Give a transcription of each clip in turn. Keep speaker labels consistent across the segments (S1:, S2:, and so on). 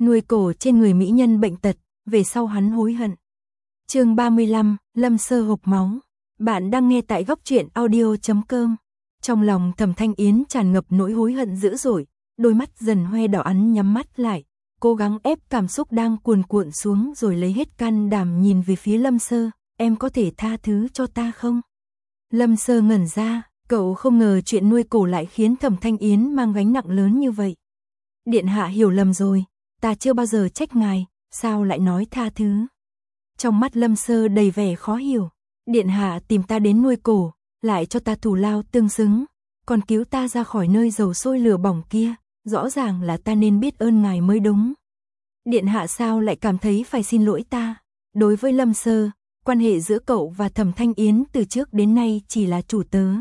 S1: nuôi cổ trên người mỹ nhân bệnh tật, về sau hắn hối hận. Chương 35, Lâm Sơ hộc máu. Bạn đang nghe tại góc truyện audio.com. Trong lòng Thẩm Thanh Yến tràn ngập nỗi hối hận dữ dội, đôi mắt dần hoe đỏ ắn nhắm mắt lại, cố gắng ép cảm xúc đang cuồn cuộn xuống rồi lấy hết can đảm nhìn về phía Lâm Sơ, em có thể tha thứ cho ta không? Lâm Sơ ngẩn ra, cậu không ngờ chuyện nuôi cổ lại khiến Thẩm Thanh Yến mang gánh nặng lớn như vậy. Điện hạ hiểu lầm rồi, ta chưa bao giờ trách ngài, sao lại nói tha thứ? Trong mắt Lâm Sơ đầy vẻ khó hiểu, điện hạ tìm ta đến nuôi cổ, lại cho ta thù lao tương xứng, còn cứu ta ra khỏi nơi dầu sôi lửa bỏng kia, rõ ràng là ta nên biết ơn ngài mới đúng. Điện hạ sao lại cảm thấy phải xin lỗi ta? Đối với Lâm Sơ, quan hệ giữa cậu và Thẩm Thanh Yến từ trước đến nay chỉ là chủ tớ.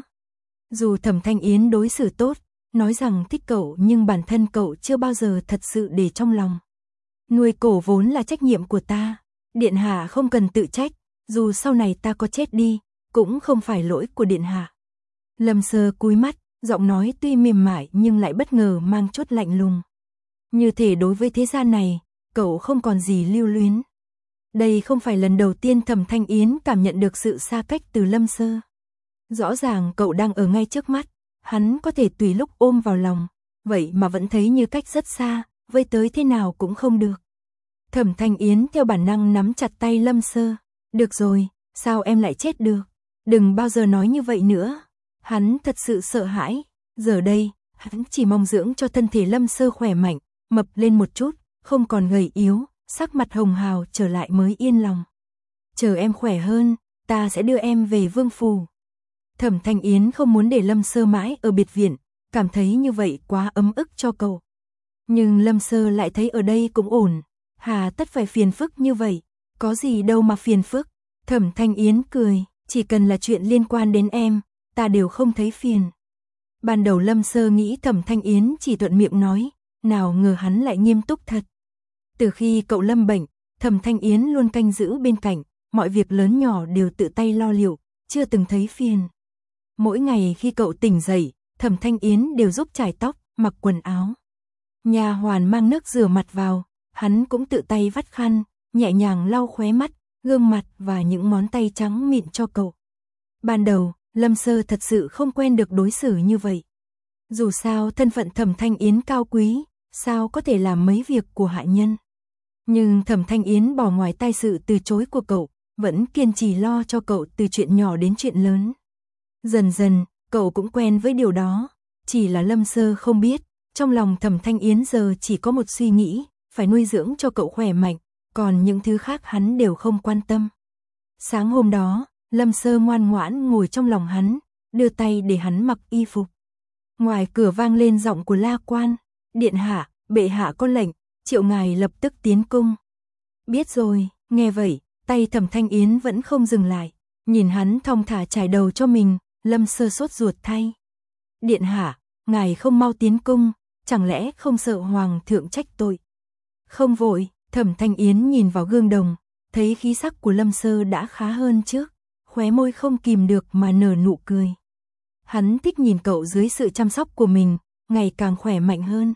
S1: Dù Thẩm Thanh Yến đối xử tốt, nói rằng thích cậu nhưng bản thân cậu chưa bao giờ thật sự để trong lòng. Nuôi cổ vốn là trách nhiệm của ta, điện hạ không cần tự trách, dù sau này ta có chết đi, cũng không phải lỗi của điện hạ. Lâm Sơ cúi mắt, giọng nói tuy mềm mại nhưng lại bất ngờ mang chút lạnh lùng. Như thể đối với thế gian này, cậu không còn gì lưu luyến. Đây không phải lần đầu tiên Thẩm Thanh Yến cảm nhận được sự xa cách từ Lâm Sơ. Rõ ràng cậu đang ở ngay trước mắt, hắn có thể tùy lúc ôm vào lòng, vậy mà vẫn thấy như cách rất xa, vây tới thế nào cũng không được. Thẩm Thanh Yến theo bản năng nắm chặt tay Lâm Sơ. Được rồi, sao em lại chết được? Đừng bao giờ nói như vậy nữa. Hắn thật sự sợ hãi. Giờ đây, hắn chỉ mong dưỡng cho thân thể Lâm Sơ khỏe mạnh, mập lên một chút, không còn gầy yếu, sắc mặt hồng hào trở lại mới yên lòng. Chờ em khỏe hơn, ta sẽ đưa em về Vương Phủ. Thẩm Thanh Yến không muốn để Lâm Sơ mãi ở biệt viện, cảm thấy như vậy quá ấm ức cho cậu. Nhưng Lâm Sơ lại thấy ở đây cũng ổn, hà tất phải phiền phức như vậy, có gì đâu mà phiền phức. Thẩm Thanh Yến cười, chỉ cần là chuyện liên quan đến em, ta đều không thấy phiền. Ban đầu Lâm Sơ nghĩ Thẩm Thanh Yến chỉ thuận miệng nói, nào ngờ hắn lại nghiêm túc thật. Từ khi cậu lâm bệnh, Thẩm Thanh Yến luôn canh giữ bên cạnh, mọi việc lớn nhỏ đều tự tay lo liệu, chưa từng thấy phiền. Mỗi ngày khi cậu tỉnh dậy, Thẩm Thanh Yến đều giúp chải tóc, mặc quần áo. Nha hoàn mang nước rửa mặt vào, hắn cũng tự tay vắt khăn, nhẹ nhàng lau khóe mắt, gương mặt và những ngón tay trắng mịn cho cậu. Ban đầu, Lâm Sơ thật sự không quen được đối xử như vậy. Dù sao thân phận Thẩm Thanh Yến cao quý, sao có thể làm mấy việc của hạ nhân. Nhưng Thẩm Thanh Yến bỏ ngoài tai sự từ chối của cậu, vẫn kiên trì lo cho cậu từ chuyện nhỏ đến chuyện lớn. Dần dần, cậu cũng quen với điều đó, chỉ là Lâm Sơ không biết, trong lòng Thẩm Thanh Yến giờ chỉ có một suy nghĩ, phải nuôi dưỡng cho cậu khỏe mạnh, còn những thứ khác hắn đều không quan tâm. Sáng hôm đó, Lâm Sơ ngoan ngoãn ngồi trong lòng hắn, đưa tay để hắn mặc y phục. Ngoài cửa vang lên giọng của La Quan, điện hạ, bệ hạ có lệnh, triệu ngài lập tức tiến cung. Biết rồi, nghe vậy, tay Thẩm Thanh Yến vẫn không dừng lại, nhìn hắn thong thả trải đầu cho mình, Lâm Sơ sốt ruột thay. Điện hạ, ngài không mau tiến cung, chẳng lẽ không sợ hoàng thượng trách tội? Không vội, Thẩm Thanh Yến nhìn vào gương đồng, thấy khí sắc của Lâm Sơ đã khá hơn trước, khóe môi không kìm được mà nở nụ cười. Hắn thích nhìn cậu dưới sự chăm sóc của mình, ngày càng khỏe mạnh hơn.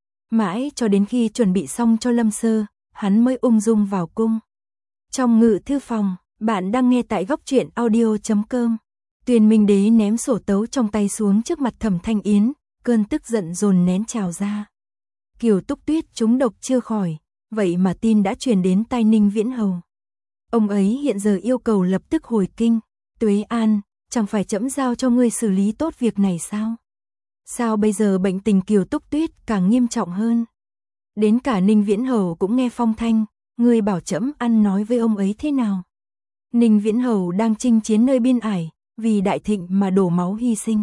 S1: Mãi cho đến khi chuẩn bị xong cho Lâm Sơ, hắn mới ung dung vào cung. Trong ngự thư phòng, bạn đang nghe tại góc truyện audio.com. Tuyền Minh Đế ném sổ tấu trong tay xuống trước mặt Thẩm Thanh Yến, cơn tức giận dồn nén trào ra. Kiều Túc Tuyết trúng độc chưa khỏi, vậy mà tin đã truyền đến tai Ninh Viễn Hầu. Ông ấy hiện giờ yêu cầu lập tức hồi kinh. Tuế An, chẳng phải trẫm giao cho ngươi xử lý tốt việc này sao? Sao bây giờ bệnh tình Kiều Túc Tuyết càng nghiêm trọng hơn? Đến cả Ninh Viễn Hầu cũng nghe phong thanh, ngươi bảo trẫm ăn nói với ông ấy thế nào? Ninh Viễn Hầu đang chinh chiến nơi biên ải, vì Đại Thịnh mà đổ máu hy sinh.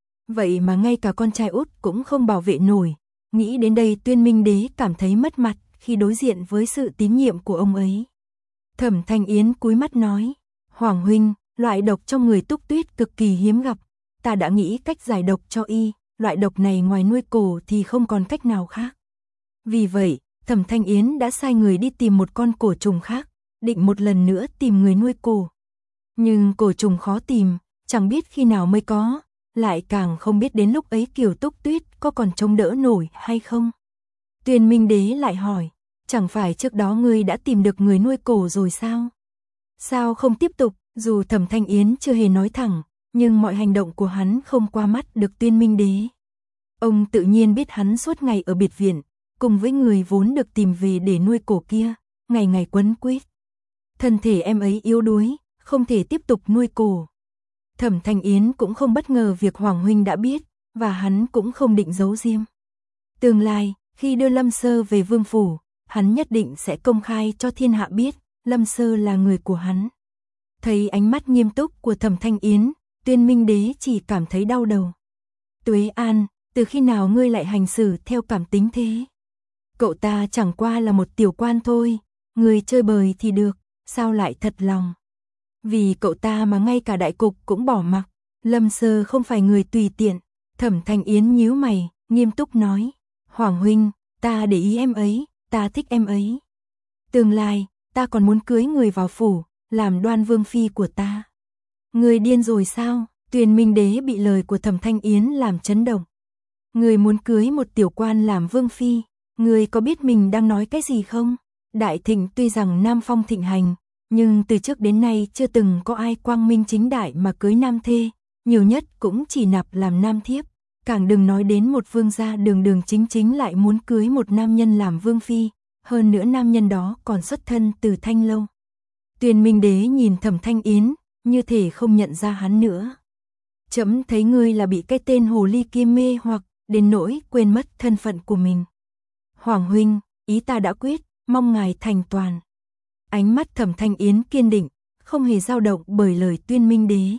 S1: Vậy mà ngay cả con trai út cũng không bảo vệ nổi. Nghĩ đến đây Tuyên Minh Đế cảm thấy mất mặt khi đối diện với sự tín nhiệm của ông ấy. Thẩm Thanh Yến cúi mắt nói, Hoàng huynh, loại độc trong người Túc Tuyết cực kỳ hiếm gặp. Ta đã nghĩ cách giải độc cho y, loại độc này ngoài nuôi cổ thì không còn cách nào khác. Vì vậy, Thẩm Thanh Yến đã sai người đi tìm một con cổ trùng khác, định một lần nữa tìm người nuôi cổ. Nhưng cổ trùng khó tìm, chẳng biết khi nào mới có, lại càng không biết đến lúc ấy Kiều Túc Tuyết có còn chống đỡ nổi hay không. Tuyên Minh Đế lại hỏi, Chẳng phải trước đó ngươi đã tìm được người nuôi cổ rồi sao? Sao không tiếp tục? Dù Thẩm Thanh Yến chưa hề nói thẳng, nhưng mọi hành động của hắn không qua mắt được Tuyên Minh Đế. Ông tự nhiên biết hắn suốt ngày ở biệt viện, cùng với người vốn được tìm về để nuôi cổ kia, ngày ngày quấn quýt. Thân thể em ấy yếu đuối, không thể tiếp tục nuôi cổ. Thẩm Thanh Yến cũng không bất ngờ việc Hoàng huynh đã biết, và hắn cũng không định giấu giếm. Tương lai, khi đưa Lâm Sơ về vương phủ, hắn nhất định sẽ công khai cho thiên hạ biết, Lâm Sơ là người của hắn. Thấy ánh mắt nghiêm túc của Thẩm Thanh Yến, Tuyên Minh Đế chỉ cảm thấy đau đầu. Tuế An, từ khi nào ngươi lại hành xử theo cảm tính thế? Cậu ta chẳng qua là một tiểu quan thôi, người chơi bời thì được, sao lại thật lòng? Vì cậu ta mà ngay cả đại cục cũng bỏ mặc. Lâm Sơ không phải người tùy tiện. Thẩm Thanh Yến nhíu mày, nghiêm túc nói. Hoàng huynh, ta để ý em ấy, ta thích em ấy. Tương lai, ta còn muốn cưới người vào phủ, làm Đoan Vương phi của ta. Người điên rồi sao? Tuyên Minh Đế bị lời của Thẩm Thanh Yến làm chấn động. Người muốn cưới một tiểu quan làm vương phi, người có biết mình đang nói cái gì không? Đại Thịnh tuy rằng nam phong thịnh hành, nhưng từ trước đến nay chưa từng có ai quang minh chính đại mà cưới nam thê, nhiều nhất cũng chỉ nạp làm nam thiếp, càng đừng nói đến một vương gia đường đường chính chính lại muốn cưới một nam nhân làm vương phi, hơn nữa nam nhân đó còn xuất thân từ Thanh Lâu. Tuyên Minh Đế nhìn Thẩm Thanh Yến, như thể không nhận ra hắn nữa. Trẫm thấy ngươi là bị cái tên hồ ly kia mê hoặc, đến nỗi quên mất thân phận của mình. Hoàng huynh, ý ta đã quyết, mong ngài thành toàn. Ánh mắt Thẩm Thanh Yến kiên định, không hề dao động bởi lời Tuyên Minh Đế.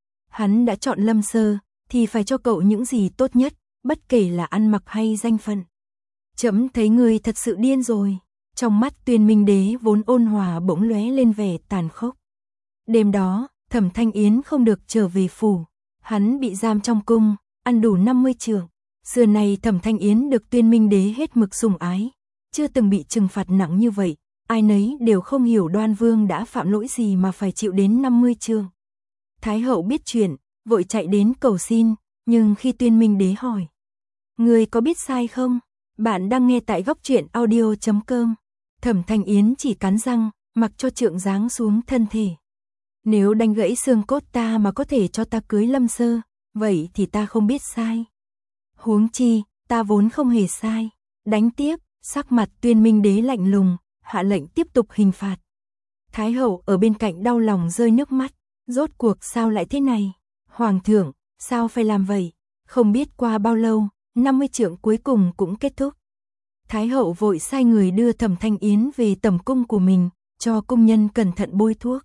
S1: Hắn đã chọn Lâm Sơ, thì phải cho cậu những gì tốt nhất, bất kể là ăn mặc hay danh phận. Trẫm thấy ngươi thật sự điên rồi. Trong mắt Tuyên Minh Đế vốn ôn hòa bỗng lóe lên vẻ tàn khốc. Đêm đó, Thẩm Thanh Yến không được trở về phủ. Hắn bị giam trong cung, ăn đủ 50 trượng. Xưa này Thẩm Thanh Yến được Tuyên Minh Đế hết mực sủng ái, chưa từng bị trừng phạt nặng như vậy. Ai nấy đều không hiểu Đoan Vương đã phạm lỗi gì mà phải chịu đến 50 trượng. Thái hậu biết chuyện, vội chạy đến cầu xin, nhưng khi Tuyên Minh Đế hỏi, người có biết sai không? Bạn đang nghe tại góc truyện audio.com. Thẩm Thanh Yến chỉ cắn răng, mặc cho trượng giáng xuống thân thể. Nếu đánh gãy xương cốt ta mà có thể cho ta cưới Lâm Sơ, vậy thì ta không biết sai. Huống chi, ta vốn không hề sai. Đánh tiếp, sắc mặt Tuyên Minh Đế lạnh lùng, hạ lệnh tiếp tục hình phạt. Thái hậu ở bên cạnh đau lòng rơi nước mắt, rốt cuộc sao lại thế này? Hoàng thượng, sao phải làm vậy? Không biết qua bao lâu, 50 trượng cuối cùng cũng kết thúc. Thái hậu vội sai người đưa Thẩm Thanh Yến về tẩm cung của mình, cho công nhân cẩn thận bôi thuốc.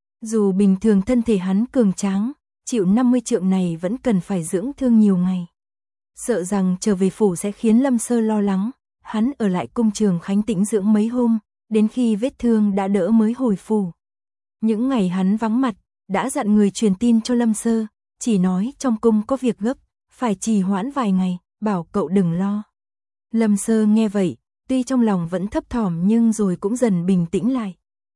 S1: Dù bình thường thân thể hắn cường tráng, chịu 50 trượng này vẫn cần phải dưỡng thương nhiều ngày. Sợ rằng trở về phủ sẽ khiến Lâm Sơ lo lắng, hắn ở lại cung Trường Khánh tĩnh dưỡng mấy hôm, đến khi vết thương đã đỡ mới hồi phủ. Những ngày hắn vắng mặt, đã dặn người truyền tin cho Lâm Sơ, chỉ nói trong cung có việc gấp, phải trì hoãn vài ngày, bảo cậu đừng lo. Lâm Sơ nghe vậy, tuy trong lòng vẫn thấp thỏm nhưng rồi cũng dần bình tĩnh lại.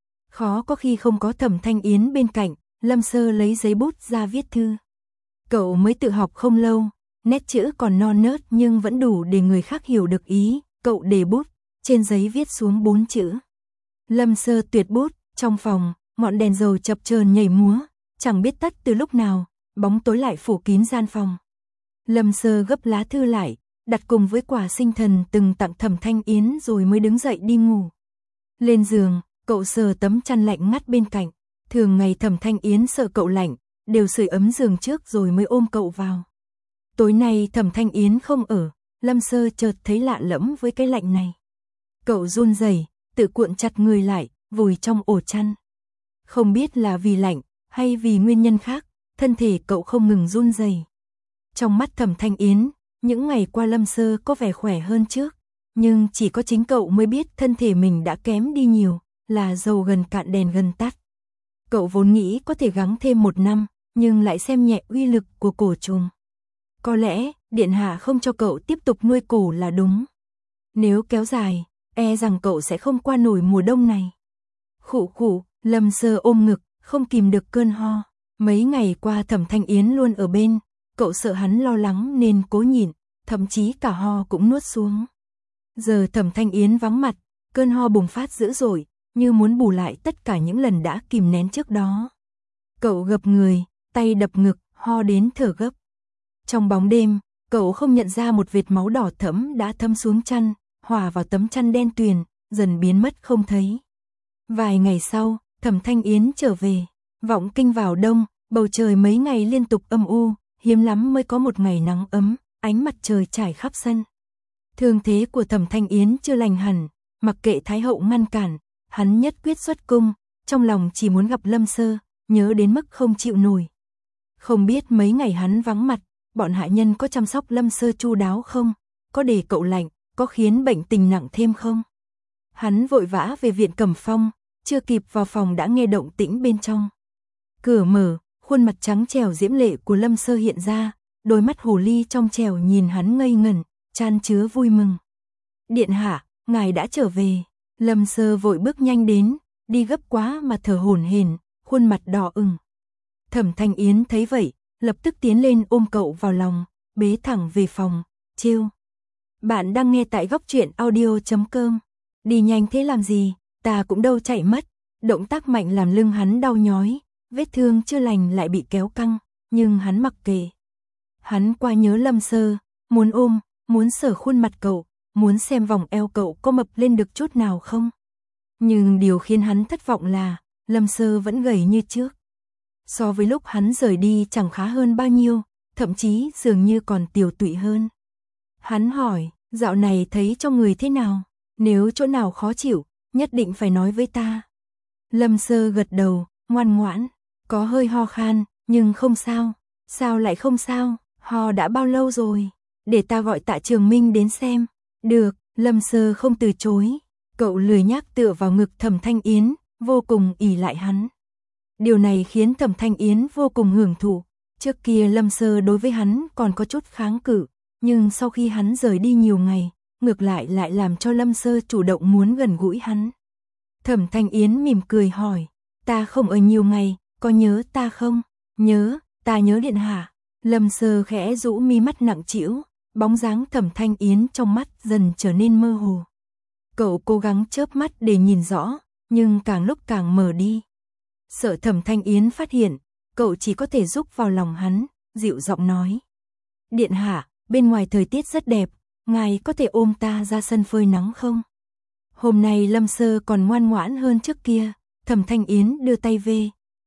S1: Khó có khi không có Thẩm Thanh Yến bên cạnh, Lâm Sơ lấy giấy bút ra viết thư. Cậu mới tự học không lâu, nét chữ còn non nớt nhưng vẫn đủ để người khác hiểu được ý, cậu để bút, trên giấy viết xuống 4 chữ. Lâm Sơ tuyệt bút, trong phòng, ngọn đèn dầu chập chờn nhảy múa, chẳng biết tắt từ lúc nào, bóng tối lại phủ kín gian phòng. Lâm Sơ gấp lá thư lại, đặt cùng với quả sinh thần từng tặng Thẩm Thanh Yến rồi mới đứng dậy đi ngủ. Lên giường, cậu sờ tấm chăn lạnh ngắt bên cạnh, thường ngày Thẩm Thanh Yến sợ cậu lạnh, đều sưởi ấm giường trước rồi mới ôm cậu vào. Tối nay Thẩm Thanh Yến không ở, Lâm Sơ chợt thấy lạ lẫm với cái lạnh này. Cậu run rẩy, tự cuộn chặt người lại, vùi trong ổ chăn. Không biết là vì lạnh, hay vì nguyên nhân khác, thân thể cậu không ngừng run rẩy. Trong mắt Thẩm Thanh Yến, những ngày qua Lâm Sơ có vẻ khỏe hơn trước, nhưng chỉ có chính cậu mới biết thân thể mình đã kém đi nhiều, là dầu gần cạn đèn gần tắt. Cậu vốn nghĩ có thể gắng thêm 1 năm, nhưng lại xem nhẹ uy lực của cổ trùng. Có lẽ, điện hạ không cho cậu tiếp tục nuôi cổ là đúng. Nếu kéo dài, e rằng cậu sẽ không qua nổi mùa đông này. Khụ khụ, Lâm Sơ ôm ngực, không kìm được cơn ho. Mấy ngày qua Thẩm Thanh Yến luôn ở bên, cậu sợ hắn lo lắng nên cố nhịn, thậm chí cả ho cũng nuốt xuống. Giờ Thẩm Thanh Yến vắng mặt, cơn ho bùng phát dữ dội, như muốn bù lại tất cả những lần đã kìm nén trước đó. Cậu gập người, tay đập ngực, ho đến thở gấp. Trong bóng đêm, cậu không nhận ra một vệt máu đỏ thẫm đã thấm xuống chăn, hòa vào tấm chăn đen tuyền, dần biến mất không thấy. Vài ngày sau, Thẩm Thanh Yến trở về, vọng kinh vào đông, bầu trời mấy ngày liên tục âm u, hiếm lắm mới có một ngày nắng ấm, ánh mặt trời trải khắp sân. Thương thế của Thẩm Thanh Yến chưa lành hẳn, mặc kệ Thái hậu ngăn cản, hắn nhất quyết xuất cung, trong lòng chỉ muốn gặp Lâm Sơ, nhớ đến mức không chịu nổi. Không biết mấy ngày hắn vắng mặt, bọn hạ nhân có chăm sóc Lâm Sơ chu đáo không, có để cậu lạnh, có khiến bệnh tình nặng thêm không. Hắn vội vã về viện Cẩm Phong, chưa kịp vào phòng đã nghe động tĩnh bên trong. Cửa mở, khuôn mặt trắng trẻo diễm lệ của Lâm Sơ hiện ra, đôi mắt hồ ly trong trẻo nhìn hắn ngây ngẩn, chan chứa vui mừng. Điện hạ, ngài đã trở về. Lâm Sơ vội bước nhanh đến, đi gấp quá mà thở hổn hển, khuôn mặt đỏ ửng. Thẩm Thanh Yến thấy vậy, lập tức tiến lên ôm cậu vào lòng, bế thẳng về phòng, trêu. Bạn đang nghe tại góc truyện audio.com. Đi nhanh thế làm gì, ta cũng đâu chạy mất. Động tác mạnh làm lưng hắn đau nhói, vết thương chưa lành lại bị kéo căng, nhưng hắn mặc kệ. Hắn qua nhớ Lâm Sơ, muốn ôm, muốn sờ khuôn mặt cậu, muốn xem vòng eo cậu có mập lên được chút nào không. Nhưng điều khiến hắn thất vọng là, Lâm Sơ vẫn gầy như trước. So với lúc hắn rời đi chẳng khá hơn bao nhiêu, thậm chí dường như còn tiều tụy hơn. Hắn hỏi, dạo này thấy trong người thế nào? Nếu chỗ nào khó chịu, nhất định phải nói với ta. Lâm Sơ gật đầu, ngoan ngoãn, có hơi ho khan, nhưng không sao. Sao lại không sao, ho đã bao lâu rồi? Để ta gọi Tạ Trường Minh đến xem. Được, Lâm Sơ không từ chối. Cậu lười nhác tựa vào ngực Thẩm Thanh Yến, vô cùng ỷ lại hắn. Điều này khiến Thẩm Thanh Yến vô cùng hưởng thụ. Trước kia Lâm Sơ đối với hắn còn có chút kháng cự, nhưng sau khi hắn rời đi nhiều ngày, ngược lại làm cho Lâm Sơ chủ động muốn gần gũi hắn. Thẩm Thanh Yến mỉm cười hỏi, ta không ở nhiều ngày, có nhớ ta không? Nhớ, ta nhớ điện hạ. Lâm Sơ khẽ rũ mi mắt nặng trĩu, bóng dáng Thẩm Thanh Yến trong mắt dần trở nên mơ hồ. Cậu cố gắng chớp mắt để nhìn rõ, nhưng càng lúc càng mờ đi. Sợ Thẩm Thanh Yến phát hiện, cậu chỉ có thể rúc vào lòng hắn, dịu giọng nói. Điện hạ, bên ngoài thời tiết rất đẹp, ngài có thể ôm ta ra sân phơi nắng không? Hôm nay Lâm Sơ còn ngoan ngoãn hơn trước kia, Thẩm Thanh Yến đưa tay về,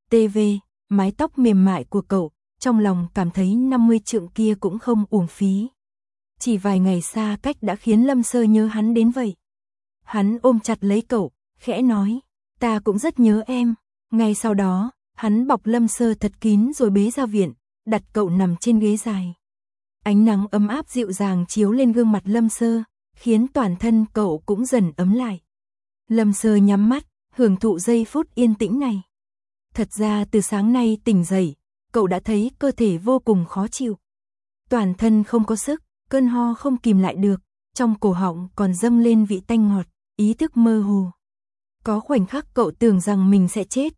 S1: mái tóc mềm mại của cậu, trong lòng cảm thấy 50 trượng kia cũng không uổng phí. Chỉ vài ngày xa cách đã khiến Lâm Sơ nhớ hắn đến vậy. Hắn ôm chặt lấy cậu, khẽ nói, ta cũng rất nhớ em. Ngay sau đó, hắn bọc Lâm Sơ thật kín rồi bế ra viện, đặt cậu nằm trên ghế dài. Ánh nắng ấm áp dịu dàng chiếu lên gương mặt Lâm Sơ, khiến toàn thân cậu cũng dần ấm lại. Lâm Sơ nhắm mắt, hưởng thụ giây phút yên tĩnh này. Thật ra từ sáng nay tỉnh dậy, cậu đã thấy cơ thể vô cùng khó chịu. Toàn thân không có sức, cơn ho không kìm lại được, trong cổ họng còn dâng lên vị tanh ngọt, ý thức mơ hồ. Có khoảnh khắc cậu tưởng rằng mình sẽ chết,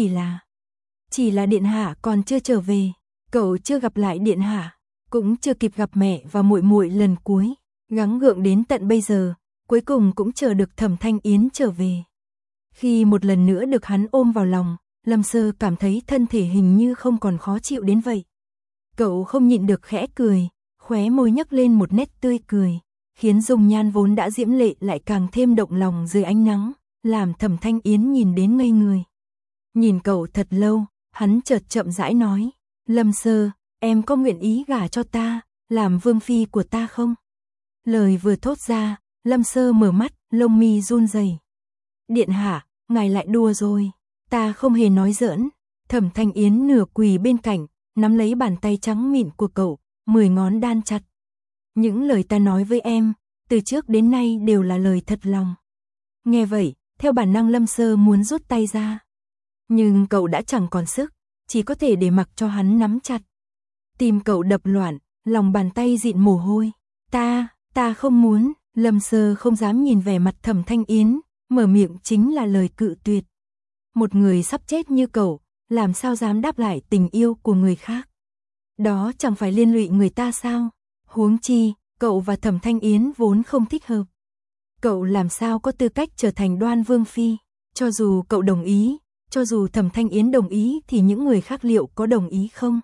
S1: chỉ là điện hạ còn chưa trở về, cậu chưa gặp lại điện hạ, cũng chưa kịp gặp mẹ và muội muội lần cuối, gắng gượng đến tận bây giờ, cuối cùng cũng chờ được Thẩm Thanh Yến trở về. Khi một lần nữa được hắn ôm vào lòng, Lâm Sơ cảm thấy thân thể hình như không còn khó chịu đến vậy. Cậu không nhịn được khẽ cười, khóe môi nhấc lên một nét tươi cười, khiến dung nhan vốn đã diễm lệ lại càng thêm động lòng dưới ánh nắng, làm Thẩm Thanh Yến nhìn đến ngây người. Nhìn cậu thật lâu, hắn chợt chậm rãi nói, Lâm Sơ, em có nguyện ý gả cho ta, làm vương phi của ta không? Lời vừa thốt ra, Lâm Sơ mở mắt, lông mi run rẩy. Điện hạ, ngài lại đùa rồi, ta không hề nói giỡn. Thẩm Thanh Yến nửa quỳ bên cạnh, nắm lấy bàn tay trắng mịn của cậu, 10 ngón đan chặt. Những lời ta nói với em, từ trước đến nay đều là lời thật lòng. Nghe vậy, theo bản năng Lâm Sơ muốn rút tay ra. Nhưng cậu đã chẳng còn sức, chỉ có thể để mặc cho hắn nắm chặt. Tim cậu đập loạn, lòng bàn tay dịn mồ hôi. Ta không muốn. Lâm Sơ không dám nhìn vẻ mặt Thẩm Thanh Yến, mở miệng chính là lời cự tuyệt. Một người sắp chết như cậu, làm sao dám đáp lại tình yêu của người khác? Đó chẳng phải liên lụy người ta sao? Huống chi, cậu và Thẩm Thanh Yến vốn không thích hợp. Cậu làm sao có tư cách trở thành Đoan Vương Phi? Cho dù cậu đồng ý, cho dù Thẩm Thanh Yến đồng ý thì những người khác liệu có đồng ý không?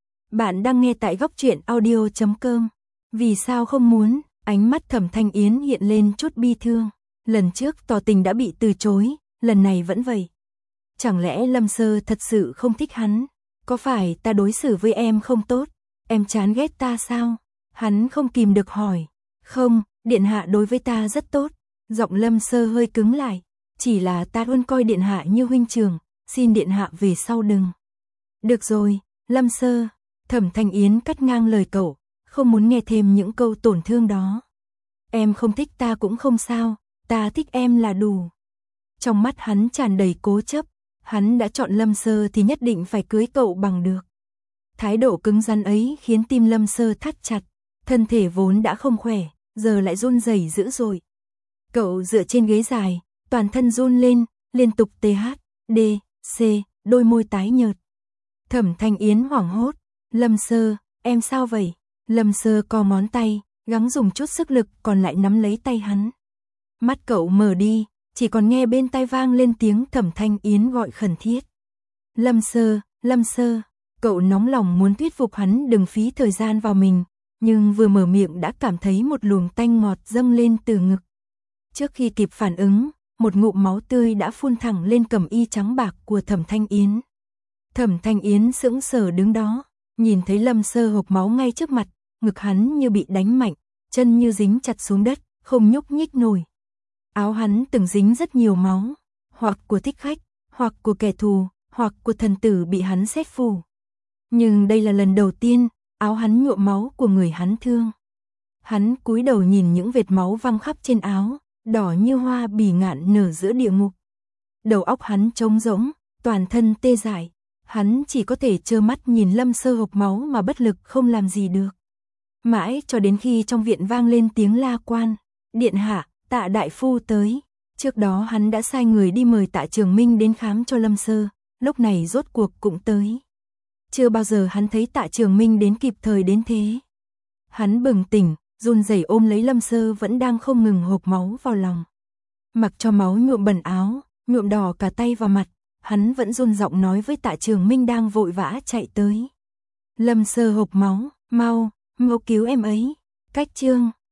S1: Bạn đang nghe tại góc truyện audio.com. Vì sao không muốn? Ánh mắt Thẩm Thanh Yến hiện lên chút bi thương. Lần trước tỏ tình đã bị từ chối, lần này vẫn vậy. Chẳng lẽ Lâm Sơ thật sự không thích hắn? Có phải ta đối xử với em không tốt? Em chán ghét ta sao? Hắn không kìm được hỏi. Không, điện hạ đối với ta rất tốt. Giọng Lâm Sơ hơi cứng lại. Chỉ là ta luôn coi điện hạ như huynh trưởng, xin điện hạ về sau đừng. Được rồi, Lâm Sơ. Thẩm Thanh Yến cắt ngang lời cậu, không muốn nghe thêm những câu tổn thương đó. Em không thích ta cũng không sao, ta thích em là đủ. Trong mắt hắn tràn đầy cố chấp, hắn đã chọn Lâm Sơ thì nhất định phải cưới cậu bằng được. Thái độ cứng rắn ấy khiến tim Lâm Sơ thắt chặt, thân thể vốn đã không khỏe, giờ lại run rẩy dữ dội. Cậu dựa trên ghế dài, toàn thân run lên, liên tục TH, D, C, đôi môi tái nhợt. Thẩm Thanh Yến hoảng hốt, Lâm Sơ, em sao vậy? Lâm Sơ co ngón tay, gắng dùng chút sức lực còn lại nắm lấy tay hắn. Mắt cậu mở đi, chỉ còn nghe bên tai vang lên tiếng Thẩm Thanh Yến gọi khẩn thiết. Lâm Sơ, Lâm Sơ, cậu nóng lòng muốn thuyết phục hắn đừng phí thời gian vào mình, nhưng vừa mở miệng đã cảm thấy một luồng tanh ngọt dâng lên từ ngực. Trước khi kịp phản ứng, một ngụm máu tươi đã phun thẳng lên cẩm y trắng bạc của Thẩm Thanh Yến. Thẩm Thanh Yến sững sờ đứng đó, nhìn thấy Lâm Sơ hộc máu ngay trước mặt, ngực hắn như bị đánh mạnh, chân như dính chặt xuống đất, không nhúc nhích nổi. Áo hắn từng dính rất nhiều máu, hoặc của thích khách, hoặc của kẻ thù, hoặc của thần tử bị hắn xét phủ. Nhưng đây là lần đầu tiên, áo hắn nhuộm máu của người hắn thương. Hắn cúi đầu nhìn những vệt máu văng khắp trên áo, đỏ như hoa bỉ ngạn nở giữa địa ngục. Đầu óc hắn trống rỗng, toàn thân tê dại, hắn chỉ có thể trơ mắt nhìn Lâm Sơ hộc máu mà bất lực không làm gì được. Mãi cho đến khi trong viện vang lên tiếng la quan, điện hạ, Tạ đại phu tới. Trước đó hắn đã sai người đi mời Tạ Trường Minh đến khám cho Lâm Sơ, lúc này rốt cuộc cũng tới. Chưa bao giờ hắn thấy Tạ Trường Minh đến kịp thời đến thế. Hắn bừng tỉnh, run rẩy ôm lấy Lâm Sơ vẫn đang không ngừng hộc máu vào lòng. Mặc cho máu nhuộm bẩn áo, nhuộm đỏ cả tay và mặt, hắn vẫn run giọng nói với Tạ Trường Minh đang vội vã chạy tới. Lâm Sơ hộc máu, mau cứu em ấy. Cách chương